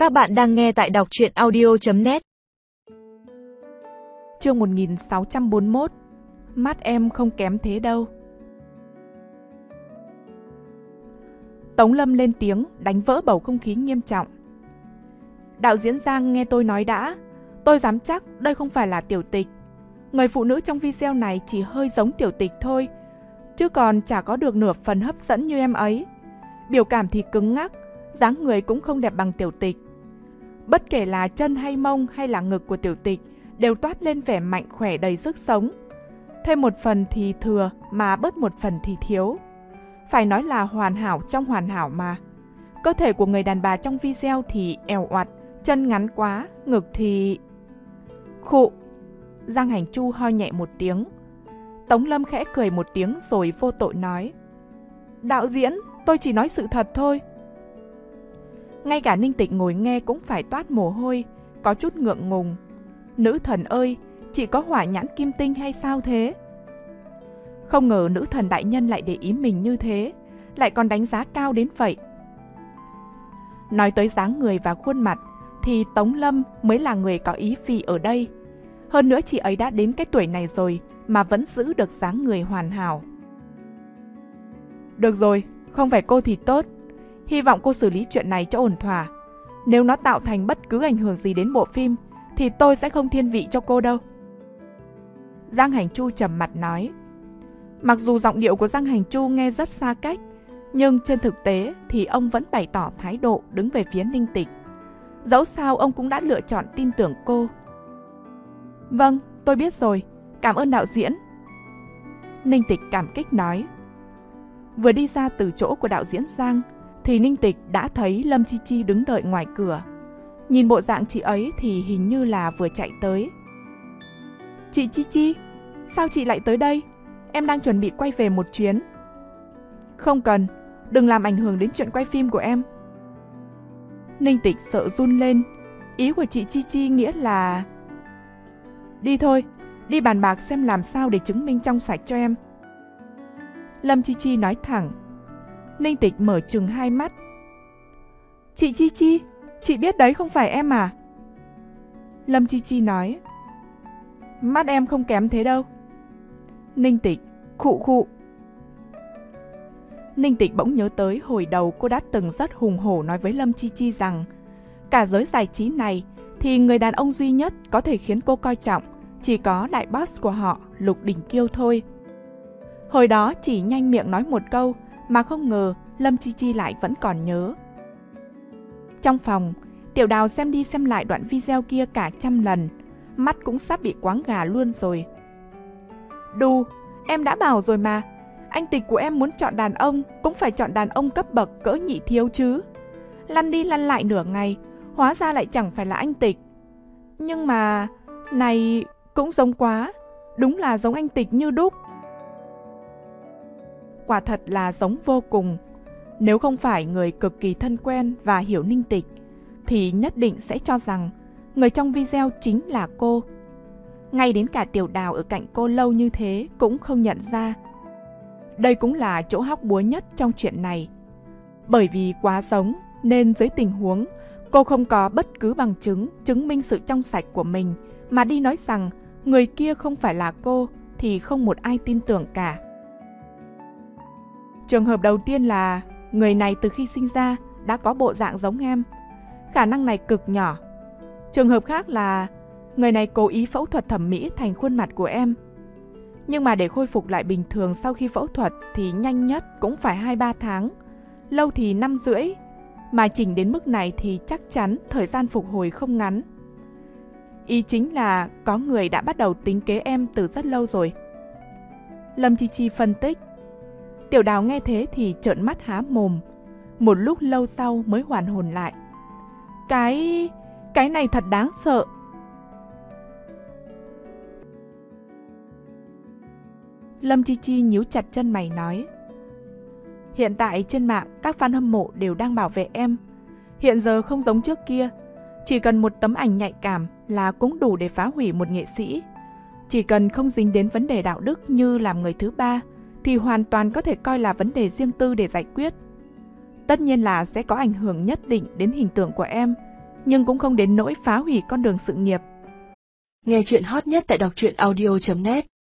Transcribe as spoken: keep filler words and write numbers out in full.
Các bạn đang nghe tại đọc truyện audio chấm net. Chương một nghìn sáu trăm bốn mươi mốt. Mắt em không kém thế đâu. Tống Lâm lên tiếng, đánh vỡ bầu không khí nghiêm trọng. Đạo diễn Giang nghe tôi nói đã. Tôi dám chắc đây không phải là Tiểu Tịch. Người phụ nữ trong video này chỉ hơi giống Tiểu Tịch thôi, chứ còn chả có được nửa phần hấp dẫn như em ấy. Biểu cảm thì cứng ngắc, dáng người cũng không đẹp bằng Tiểu Tịch. Bất kể là chân hay mông hay là ngực của Tiểu Tịch đều toát lên vẻ mạnh khỏe đầy sức sống. Thêm một phần thì thừa mà bớt một phần thì thiếu. Phải nói là hoàn hảo trong hoàn hảo mà. Cơ thể của người đàn bà trong video thì eo oặt, chân ngắn quá, ngực thì... Khụ! Giang Hành Chu ho nhẹ một tiếng. Tống Lâm khẽ cười một tiếng rồi vô tội nói: Đạo diễn, tôi chỉ nói sự thật thôi. Ngay cả Ninh Tịch ngồi nghe cũng phải toát mồ hôi, có chút ngượng ngùng. Nữ thần ơi, chỉ có hỏa nhãn kim tinh hay sao thế? Không ngờ nữ thần đại nhân lại để ý mình như thế, lại còn đánh giá cao đến vậy. Nói tới dáng người và khuôn mặt thì Tống Lâm mới là người có ý vị ở đây. Hơn nữa chị ấy đã đến cái tuổi này rồi mà vẫn giữ được dáng người hoàn hảo. Được rồi, không phải cô thì tốt. Hy vọng cô xử lý chuyện này cho ổn thỏa. Nếu nó tạo thành bất cứ ảnh hưởng gì đến bộ phim thì tôi sẽ không thiên vị cho cô đâu. Giang Hành Chu trầm mặt nói. Mặc dù giọng điệu của Giang Hành Chu nghe rất xa cách, nhưng trên thực tế thì ông vẫn bày tỏ thái độ đứng về phía Ninh Tịch. Dẫu sao ông cũng đã lựa chọn tin tưởng cô. Vâng, tôi biết rồi. Cảm ơn đạo diễn. Ninh Tịch cảm kích nói. Vừa đi ra từ chỗ của đạo diễn Giang thì Ninh Tịch đã thấy Lâm Chi Chi đứng đợi ngoài cửa. Nhìn bộ dạng chị ấy thì hình như là vừa chạy tới. Chị Chi Chi, sao chị lại tới đây? Em đang chuẩn bị quay về một chuyến. Không cần, đừng làm ảnh hưởng đến chuyện quay phim của em. Ninh Tịch sợ run lên. Ý của chị Chi Chi nghĩa là... Đi thôi, đi bàn bạc xem làm sao để chứng minh trong sạch cho em. Lâm Chi Chi nói thẳng. Ninh Tịch mở trừng hai mắt. Chị Chi Chi, chị biết đấy không phải em à? Lâm Chi Chi nói. Mắt em không kém thế đâu. Ninh Tịch, khụ khụ. Ninh Tịch bỗng nhớ tới hồi đầu cô đã từng rất hùng hổ nói với Lâm Chi Chi rằng cả giới giải trí này thì người đàn ông duy nhất có thể khiến cô coi trọng chỉ có đại boss của họ, Lục Đình Kiêu thôi. Hồi đó chỉ nhanh miệng nói một câu mà không ngờ Lâm Chi Chi lại vẫn còn nhớ. Trong phòng, Tiểu Đào xem đi xem lại đoạn video kia cả trăm lần, mắt cũng sắp bị quáng gà luôn rồi. Đù, em đã bảo rồi mà, anh Tịch của em muốn chọn đàn ông cũng phải chọn đàn ông cấp bậc cỡ nhị thiếu chứ. Lăn đi lăn lại nửa ngày, hóa ra lại chẳng phải là anh Tịch. Nhưng mà, này cũng giống quá, đúng là giống anh Tịch như đúc. Quả thật là giống vô cùng. Nếu không phải người cực kỳ thân quen và hiểu Ninh Tịch thì nhất định sẽ cho rằng người trong video chính là cô. Ngay đến cả Tiểu Đào ở cạnh cô lâu như thế cũng không nhận ra. Đây cũng là chỗ hóc búa nhất trong chuyện này. Bởi vì quá giống nên dưới tình huống cô không có bất cứ bằng chứng chứng minh sự trong sạch của mình mà đi nói rằng người kia không phải là cô thì không một ai tin tưởng cả. Trường hợp đầu tiên là người này từ khi sinh ra đã có bộ dạng giống em. Khả năng này cực nhỏ. Trường hợp khác là người này cố ý phẫu thuật thẩm mỹ thành khuôn mặt của em. Nhưng mà để khôi phục lại bình thường sau khi phẫu thuật thì nhanh nhất cũng phải hai ba tháng, lâu thì năm rưỡi. Mà chỉnh đến mức này thì chắc chắn thời gian phục hồi không ngắn. Ý chính là có người đã bắt đầu tính kế em từ rất lâu rồi. Lâm Chi Chi phân tích. Tiểu Đào nghe thế thì trợn mắt há mồm. Một lúc lâu sau mới hoàn hồn lại. Cái... cái này thật đáng sợ. Lâm Chi Chi nhíu chặt chân mày nói. Hiện tại trên mạng các fan hâm mộ đều đang bảo vệ em. Hiện giờ không giống trước kia. Chỉ cần một tấm ảnh nhạy cảm là cũng đủ để phá hủy một nghệ sĩ. Chỉ cần không dính đến vấn đề đạo đức như làm người thứ ba thì hoàn toàn có thể coi là vấn đề riêng tư để giải quyết. Tất nhiên là sẽ có ảnh hưởng nhất định đến hình tượng của em, nhưng cũng không đến nỗi phá hủy con đường sự nghiệp. Nghe chuyện hot nhất tại đọc truyện audio chấm net.